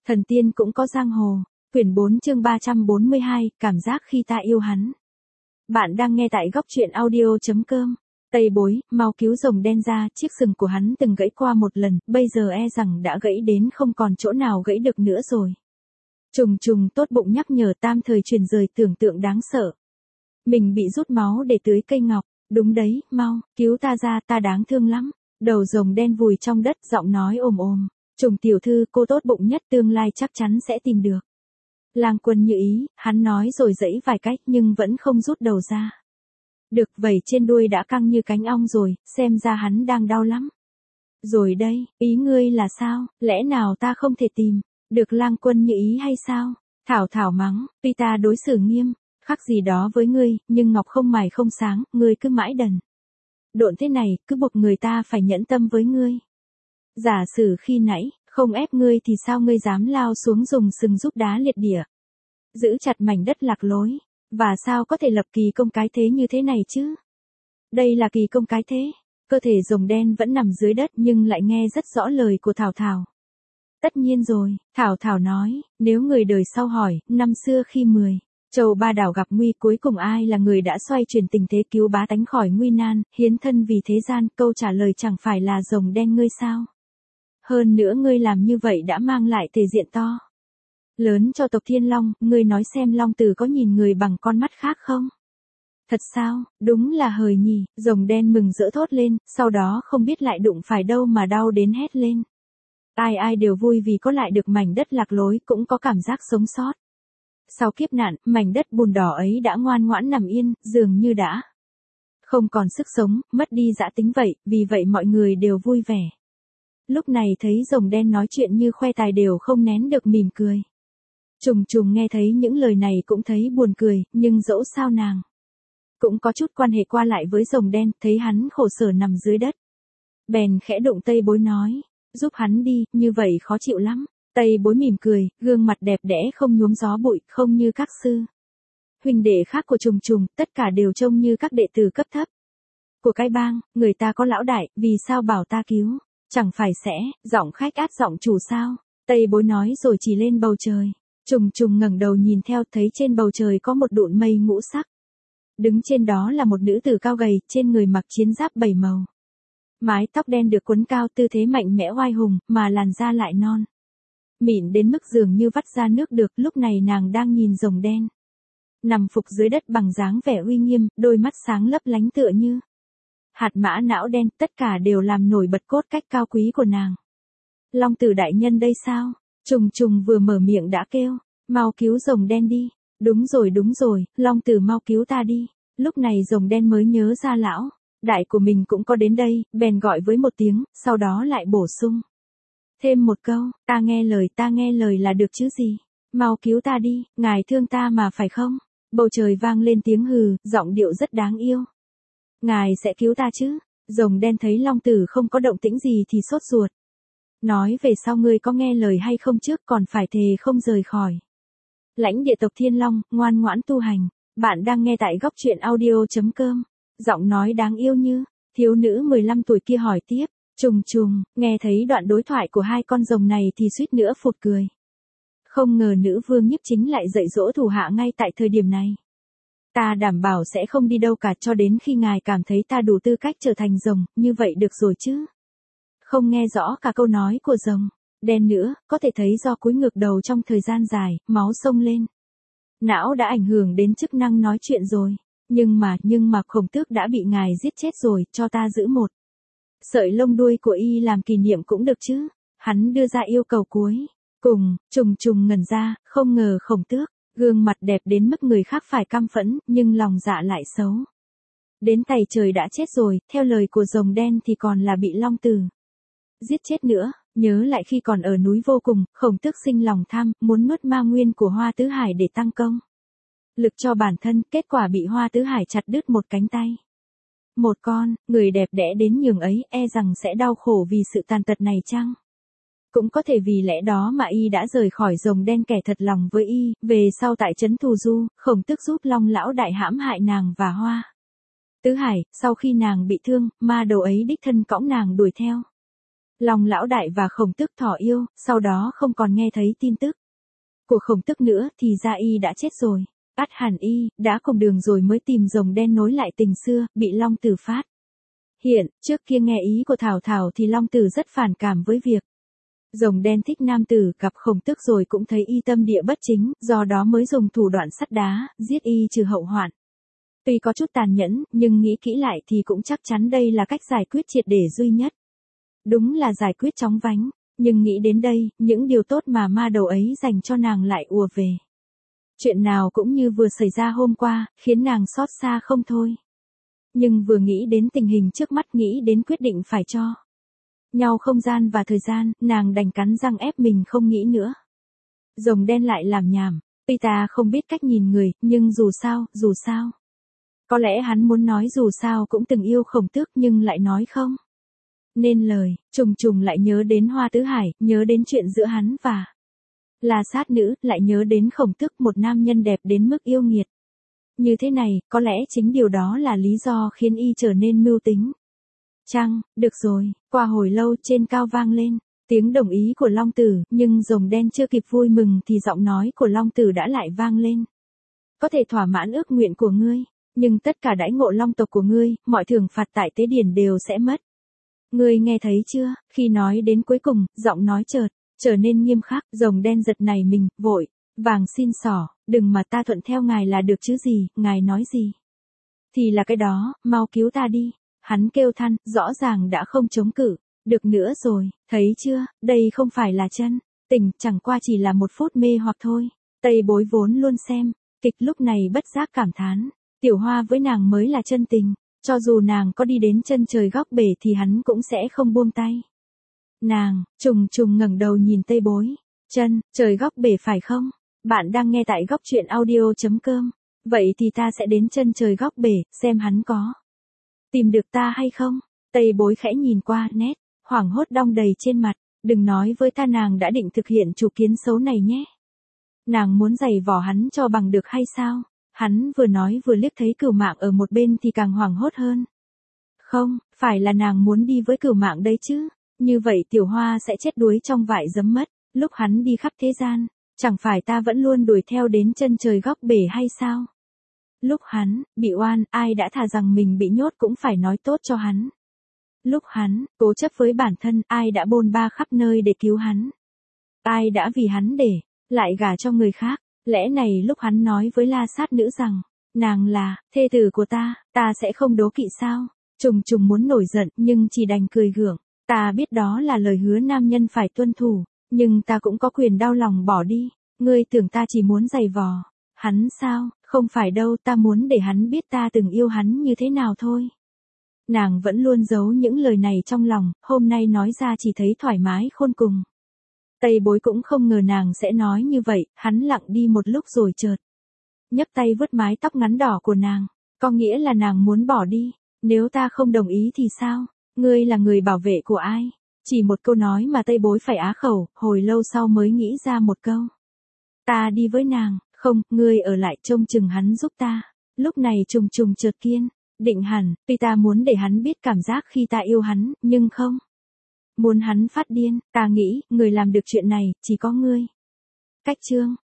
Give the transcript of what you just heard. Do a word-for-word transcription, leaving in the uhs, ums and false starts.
Thần tiên cũng có giang hồ. Quyển bốn chương ba trăm bốn mươi hai, cảm giác khi ta yêu hắn. Bạn đang nghe tại góc truyện audio.com. Tây bối, mau cứu rồng đen ra, chiếc sừng của hắn từng gãy qua một lần, bây giờ e rằng đã gãy đến không còn chỗ nào gãy được nữa rồi. Trùng trùng tốt bụng nhắc nhở tam thời truyền rời tưởng tượng đáng sợ. Mình bị rút máu để tưới cây ngọc, đúng đấy, mau, cứu ta ra, ta đáng thương lắm. Đầu rồng đen vùi trong đất, giọng nói ồm ồm. Trùng tiểu thư, cô tốt bụng nhất, tương lai chắc chắn sẽ tìm được. Lang Quân như ý, hắn nói rồi giãy vài cách nhưng vẫn không rút đầu ra. Được, vảy trên đuôi đã căng như cánh ong rồi, xem ra hắn đang đau lắm. Rồi đây, ý ngươi là sao, lẽ nào ta không thể tìm được Lang Quân như ý hay sao? Thảo Thảo mắng, tuy ta đối xử nghiêm khắc gì đó với ngươi, nhưng ngọc không mài không sáng, ngươi cứ mãi đần độn thế này, cứ buộc người ta phải nhẫn tâm với ngươi. Giả sử khi nãy không ép ngươi thì sao ngươi dám lao xuống dùng sừng giúp đá liệt địa, giữ chặt mảnh đất lạc lối, và sao có thể lập kỳ công cái thế như thế này chứ? Đây là kỳ công cái thế. Cơ thể rồng đen vẫn nằm dưới đất nhưng lại nghe rất rõ lời của Thảo Thảo. Tất nhiên rồi, Thảo Thảo nói, nếu người đời sau hỏi, năm xưa khi mười châu ba đảo gặp nguy, cuối cùng ai là người đã xoay chuyển tình thế cứu bá tánh khỏi nguy nan, hiến thân vì thế gian, câu trả lời chẳng phải là rồng đen ngươi sao? Hơn nữa ngươi làm như vậy đã mang lại thể diện to lớn cho tộc Thiên Long, ngươi nói xem Long Tử có nhìn người bằng con mắt khác không? Thật sao, đúng là hời nhỉ, rồng đen mừng rỡ thốt lên, sau đó không biết lại đụng phải đâu mà đau đến hét lên. Ai ai đều vui vì có lại được mảnh đất lạc lối, cũng có cảm giác sống sót. Sau kiếp nạn, mảnh đất bùn đỏ ấy đã ngoan ngoãn nằm yên, dường như đã không còn sức sống, mất đi dã tính vậy, vì vậy mọi người đều vui vẻ. Lúc này thấy rồng đen nói chuyện như khoe tài đều không nén được mỉm cười. Trùng trùng nghe thấy những lời này cũng thấy buồn cười, nhưng dẫu sao nàng cũng có chút quan hệ qua lại với rồng đen, thấy hắn khổ sở nằm dưới đất. Bèn khẽ đụng Tây bối nói, giúp hắn đi, như vậy khó chịu lắm. Tây bối mỉm cười, gương mặt đẹp đẽ không nhuốm gió bụi, không như các sư huynh đệ khác của trùng trùng, tất cả đều trông như các đệ tử cấp thấp của cái bang, người ta có lão đại, vì sao bảo ta cứu? Chẳng phải sẽ, giọng khách át giọng chủ sao? Tây bối nói rồi chỉ lên bầu trời. Trùng trùng ngẩng đầu nhìn theo, thấy trên bầu trời có một đụn mây ngũ sắc. Đứng trên đó là một nữ tử cao gầy, trên người mặc chiến giáp bảy màu. Mái tóc đen được quấn cao, tư thế mạnh mẽ oai hùng, mà làn da lại non mịn đến mức dường như vắt ra nước được. Lúc này nàng đang nhìn rồng đen nằm phục dưới đất bằng dáng vẻ uy nghiêm, đôi mắt sáng lấp lánh tựa như hạt mã não đen, tất cả đều làm nổi bật cốt cách cao quý của nàng. Long Tử đại nhân đây sao? Trùng trùng vừa mở miệng đã kêu, mau cứu rồng đen đi. Đúng rồi đúng rồi, Long Tử mau cứu ta đi. Lúc này rồng đen mới nhớ ra lão đại của mình cũng có đến đây, bèn gọi với một tiếng, sau đó lại bổ sung thêm một câu, ta nghe lời, ta nghe lời là được chứ gì? Mau cứu ta đi, ngài thương ta mà phải không? Bầu trời vang lên tiếng hừ, giọng điệu rất đáng yêu. Ngài sẽ cứu ta chứ? Rồng đen thấy Long Tử không có động tĩnh gì thì sốt ruột. Nói về sau ngươi có nghe lời hay không trước, còn phải thề không rời khỏi lãnh địa tộc Thiên Long, ngoan ngoãn tu hành. Bạn đang nghe tại góc truyện audio.com. Giọng nói đáng yêu như thiếu nữ mười lăm tuổi kia hỏi tiếp. Trùng trùng, nghe thấy đoạn đối thoại của hai con rồng này thì suýt nữa phụt cười. Không ngờ nữ vương nhiếp chính lại dạy dỗ thủ hạ ngay tại thời điểm này. Ta đảm bảo sẽ không đi đâu cả cho đến khi ngài cảm thấy ta đủ tư cách trở thành rồng, như vậy được rồi chứ. Không nghe rõ cả câu nói của rồng đen nữa, có thể thấy do cúi ngược đầu trong thời gian dài, máu xông lên. Não đã ảnh hưởng đến chức năng nói chuyện rồi. Nhưng mà, nhưng mà Khổng Tước đã bị ngài giết chết rồi, cho ta giữ một sợi lông đuôi của y làm kỷ niệm cũng được chứ. Hắn đưa ra yêu cầu cuối cùng. Trùng trùng ngẩn ra, không ngờ Khổng Tước gương mặt đẹp đến mức người khác phải căm phẫn, nhưng lòng dạ lại xấu đến tày trời đã chết rồi. Theo lời của rồng đen thì còn là bị Long Tử giết chết nữa. Nhớ lại khi còn ở núi Vô Cùng, Khổng Tước sinh lòng tham, muốn nuốt ma nguyên của Hoa Tứ Hải để tăng công lực cho bản thân, kết quả bị Hoa Tứ Hải chặt đứt một cánh tay. Một con, người đẹp đẽ đến nhường ấy, e rằng sẽ đau khổ vì sự tàn tật này chăng? Cũng có thể vì lẽ đó mà y đã rời khỏi rồng đen kẻ thật lòng với y, về sau tại trấn Thù Du, Khổng Tước giúp Long lão đại hãm hại nàng và Hoa Tứ Hải, sau khi nàng bị thương, ma đầu ấy đích thân cõng nàng đuổi theo. Long lão đại và Khổng Tước thỏ yêu, sau đó không còn nghe thấy tin tức của Khổng Tước nữa thì ra y đã chết rồi. Ắt hẳn y đã cùng đường rồi mới tìm rồng đen nối lại tình xưa, bị Long Tử phát hiện. Trước kia nghe ý của Thảo Thảo thì Long Tử rất phản cảm với việc rồng đen thích nam tử, gặp Khổng Tước rồi cũng thấy y tâm địa bất chính, do đó mới dùng thủ đoạn sắt đá, giết y trừ hậu hoạn. Tuy có chút tàn nhẫn, nhưng nghĩ kỹ lại thì cũng chắc chắn đây là cách giải quyết triệt để duy nhất. Đúng là giải quyết chóng vánh, nhưng nghĩ đến đây, những điều tốt mà ma đầu ấy dành cho nàng lại ùa về. Chuyện nào cũng như vừa xảy ra hôm qua, khiến nàng xót xa không thôi. Nhưng vừa nghĩ đến tình hình trước mắt, nghĩ đến quyết định phải cho nhau không gian và thời gian, nàng đành cắn răng ép mình không nghĩ nữa. Rồng đen lại làm nhảm, tuy ta không biết cách nhìn người, nhưng dù sao, dù sao. Có lẽ hắn muốn nói dù sao cũng từng yêu Khổng Tước nhưng lại nói không nên lời, trùng trùng lại nhớ đến Hoa Tứ Hải, nhớ đến chuyện giữa hắn và La Sát Nữ, lại nhớ đến Khổng Tước, một nam nhân đẹp đến mức yêu nghiệt. Như thế này, có lẽ chính điều đó là lý do khiến y trở nên mưu tính. Chăng, được rồi, qua hồi lâu trên cao vang lên tiếng đồng ý của Long Tử, nhưng rồng đen chưa kịp vui mừng thì giọng nói của Long Tử đã lại vang lên. Có thể thỏa mãn ước nguyện của ngươi, nhưng tất cả đãi ngộ long tộc của ngươi, mọi thưởng phạt tại tế điển đều sẽ mất. Ngươi nghe thấy chưa? Khi nói đến cuối cùng, giọng nói chợt trở nên nghiêm khắc, rồng đen giật nảy mình, vội vàng xin xỏ, đừng mà ta thuận theo ngài là được chứ gì, ngài nói gì thì là cái đó, mau cứu ta đi. Hắn kêu than, rõ ràng đã không chống cự được nữa rồi, thấy chưa, đây không phải là chân tình, chẳng qua chỉ là một phút mê hoặc thôi. Tây Bối vốn luôn xem kịch lúc này bất giác cảm thán, Tiểu Hoa với nàng mới là chân tình, cho dù nàng có đi đến chân trời góc bể thì hắn cũng sẽ không buông tay. Nàng, trùng trùng ngẩng đầu nhìn Tây Bối, chân, trời góc bể phải không? Bạn đang nghe tại góc truyện audio.com, vậy thì ta sẽ đến chân trời góc bể, xem hắn có tìm được ta hay không? Tây Bối khẽ nhìn qua, nét hoảng hốt đong đầy trên mặt, đừng nói với ta nàng đã định thực hiện chủ kiến xấu này nhé. Nàng muốn giày vò hắn cho bằng được hay sao? Hắn vừa nói vừa liếc thấy Cửu Mạng ở một bên thì càng hoảng hốt hơn. Không, phải là nàng muốn đi với Cửu Mạng đấy chứ. Như vậy Tiểu Hoa sẽ chết đuối trong vại giấm mất. Lúc hắn đi khắp thế gian, chẳng phải ta vẫn luôn đuổi theo đến chân trời góc bể hay sao? Lúc hắn bị oan, ai đã thà rằng mình bị nhốt cũng phải nói tốt cho hắn. Lúc hắn cố chấp với bản thân, ai đã bôn ba khắp nơi để cứu hắn. Ai đã vì hắn để lại gả cho người khác. Lẽ này lúc hắn nói với La Sát Nữ rằng, nàng là thê tử của ta, ta sẽ không đố kỵ sao? Trùng trùng muốn nổi giận nhưng chỉ đành cười gượng. Ta biết đó là lời hứa nam nhân phải tuân thủ, nhưng ta cũng có quyền đau lòng bỏ đi. Ngươi tưởng ta chỉ muốn giày vò hắn sao? Không phải đâu, ta muốn để hắn biết ta từng yêu hắn như thế nào thôi. Nàng vẫn luôn giấu những lời này trong lòng, hôm nay nói ra chỉ thấy thoải mái khôn cùng. Tây Bối cũng không ngờ nàng sẽ nói như vậy, hắn lặng đi một lúc rồi chợt nhấc tay vuốt mái tóc ngắn đỏ của nàng. Có nghĩa là nàng muốn bỏ đi, nếu ta không đồng ý thì sao? Ngươi là người bảo vệ của ai? Chỉ một câu nói mà Tây Bối phải á khẩu, hồi lâu sau mới nghĩ ra một câu. Ta đi với nàng, không, ngươi ở lại trông chừng hắn giúp ta. Lúc này trùng trùng chợt kiên định hẳn, tuy ta muốn để hắn biết cảm giác khi ta yêu hắn, nhưng không muốn hắn phát điên, ta nghĩ, người làm được chuyện này, chỉ có ngươi. Cách chương